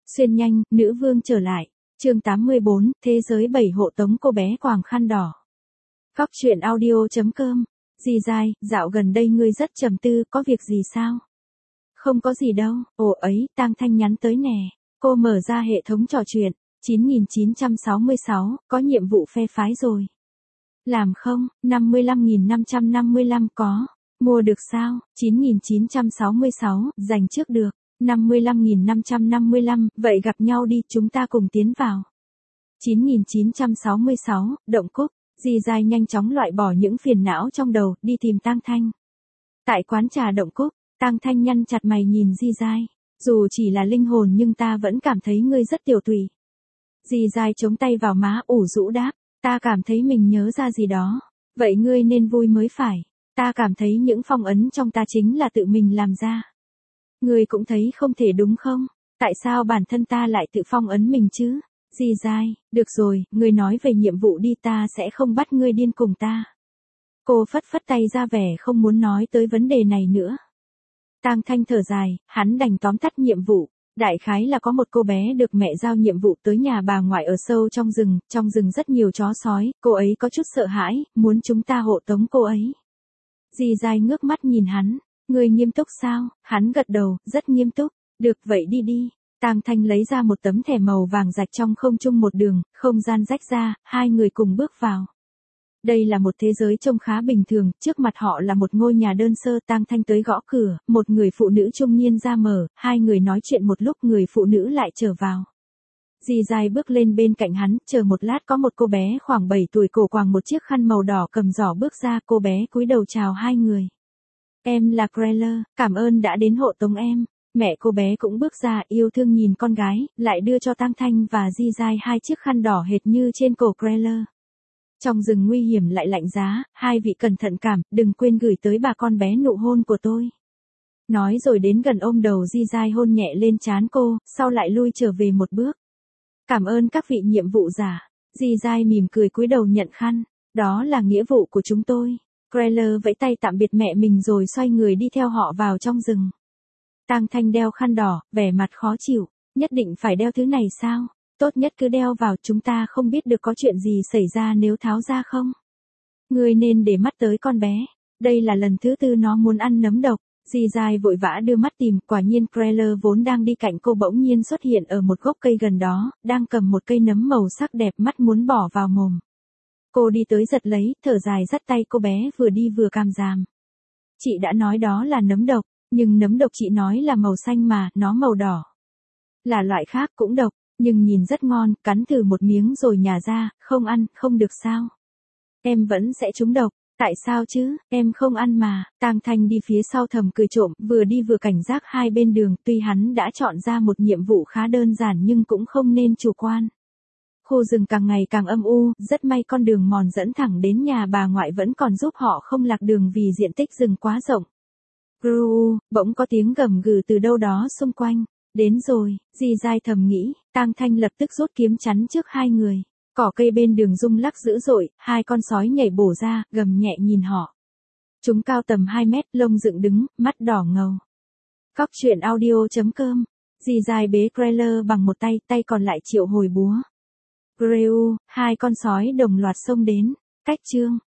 Xuyên nhanh, nữ vương trở lại. Chương 84, thế giới 7 hộ tống cô bé quàng khăn đỏ. Góc truyện audio.com. Dì dai, dạo gần đây ngươi rất trầm tư, có việc gì sao? Không có gì đâu, ồ ấy, Tang Thanh nhắn tới nè. Cô mở ra hệ thống trò chuyện, 9966, có nhiệm vụ phe phái rồi. Làm không, 55.555 có. Mua được sao, 9966, dành trước được. 55.555, vậy gặp nhau đi, chúng ta cùng tiến vào. 9966, động cúc, dì dai nhanh chóng loại bỏ những phiền não trong đầu, đi tìm Tang Thanh. Tại quán trà động cúc, Tang Thanh nhăn chặt mày nhìn dì dai, dù chỉ là linh hồn nhưng ta vẫn cảm thấy ngươi rất tiểu tụy. Dì dai chống tay vào má ủ rũ đáp, ta cảm thấy mình nhớ ra gì đó, vậy ngươi nên vui mới phải, ta cảm thấy những phong ấn trong ta chính là tự mình làm ra. Ngươi cũng thấy không thể đúng không? Tại sao bản thân ta lại tự phong ấn mình chứ? Dì dai, được rồi, ngươi nói về nhiệm vụ đi, ta sẽ không bắt ngươi điên cùng ta. Cô phất phất tay ra vẻ không muốn nói tới vấn đề này nữa. Tang Thanh thở dài, hắn đành tóm tắt nhiệm vụ. Đại khái là có một cô bé được mẹ giao nhiệm vụ tới nhà bà ngoại ở sâu trong rừng rất nhiều chó sói, cô ấy có chút sợ hãi, muốn chúng ta hộ tống cô ấy. Dì dai ngước mắt nhìn hắn. Người nghiêm túc sao? Hắn gật đầu, rất nghiêm túc. Được vậy đi đi. Tang Thanh lấy ra một tấm thẻ màu vàng rạch trong không trung một đường, không gian rách ra, hai người cùng bước vào. Đây là một thế giới trông khá bình thường, trước mặt họ là một ngôi nhà đơn sơ. Tang Thanh tới gõ cửa, một người phụ nữ trung niên ra mở, hai người nói chuyện một lúc người phụ nữ lại trở vào. Dì dai bước lên bên cạnh hắn, chờ một lát có một cô bé khoảng 7 tuổi cổ quàng một chiếc khăn màu đỏ cầm giỏ bước ra, cô bé cúi đầu chào hai người. Em là Kreller, cảm ơn đã đến hộ tống em. Mẹ cô bé cũng bước ra, yêu thương nhìn con gái, lại đưa cho Tang Thanh và Di Dai hai chiếc khăn đỏ hệt như trên cổ Kreller. Trong rừng nguy hiểm lại lạnh giá, hai vị cẩn thận cảm, đừng quên gửi tới bà con bé nụ hôn của tôi. Nói rồi đến gần ôm đầu Di Dai hôn nhẹ lên trán cô, sau lại lui trở về một bước. Cảm ơn các vị nhiệm vụ giả. Di Dai mỉm cười cúi đầu nhận khăn, đó là nghĩa vụ của chúng tôi. Kreller vẫy tay tạm biệt mẹ mình rồi xoay người đi theo họ vào trong rừng. Tang Thanh đeo khăn đỏ, vẻ mặt khó chịu, nhất định phải đeo thứ này sao? Tốt nhất cứ đeo vào, chúng ta không biết được có chuyện gì xảy ra nếu tháo ra không? Ngươi nên để mắt tới con bé, đây là lần thứ 4 nó muốn ăn nấm độc. Dì dai vội vã đưa mắt tìm, quả nhiên Kreller vốn đang đi cạnh cô bỗng nhiên xuất hiện ở một gốc cây gần đó, đang cầm một cây nấm màu sắc đẹp mắt muốn bỏ vào mồm. Cô đi tới giật lấy, thở dài dắt tay cô bé vừa đi vừa càm ràm. Chị đã nói đó là nấm độc, nhưng nấm độc chị nói là màu xanh mà, nó màu đỏ. Là loại khác cũng độc, nhưng nhìn rất ngon, cắn thử một miếng rồi nhả ra, không ăn, không được sao? Em vẫn sẽ trúng độc, tại sao chứ, em không ăn mà. Tang Thanh đi phía sau thầm cười trộm, vừa đi vừa cảnh giác hai bên đường, tuy hắn đã chọn ra một nhiệm vụ khá đơn giản nhưng cũng không nên chủ quan. Khu rừng càng ngày càng âm u, rất may con đường mòn dẫn thẳng đến nhà bà ngoại vẫn còn giúp họ không lạc đường vì diện tích rừng quá rộng. Gru, bỗng có tiếng gầm gừ từ đâu đó xung quanh. Đến rồi, Di Dai thầm nghĩ, Tang Thanh lập tức rút kiếm chắn trước hai người. Cỏ cây bên đường rung lắc dữ dội, hai con sói nhảy bổ ra, gầm nhẹ nhìn họ. Chúng cao tầm 2 mét, lông dựng đứng, mắt đỏ ngầu. Góc truyện audio.com. Di Dai bế Kreller bằng một tay, tay còn lại triệu hồi búa. Greu, hai con sói đồng loạt xông đến. Cách chương.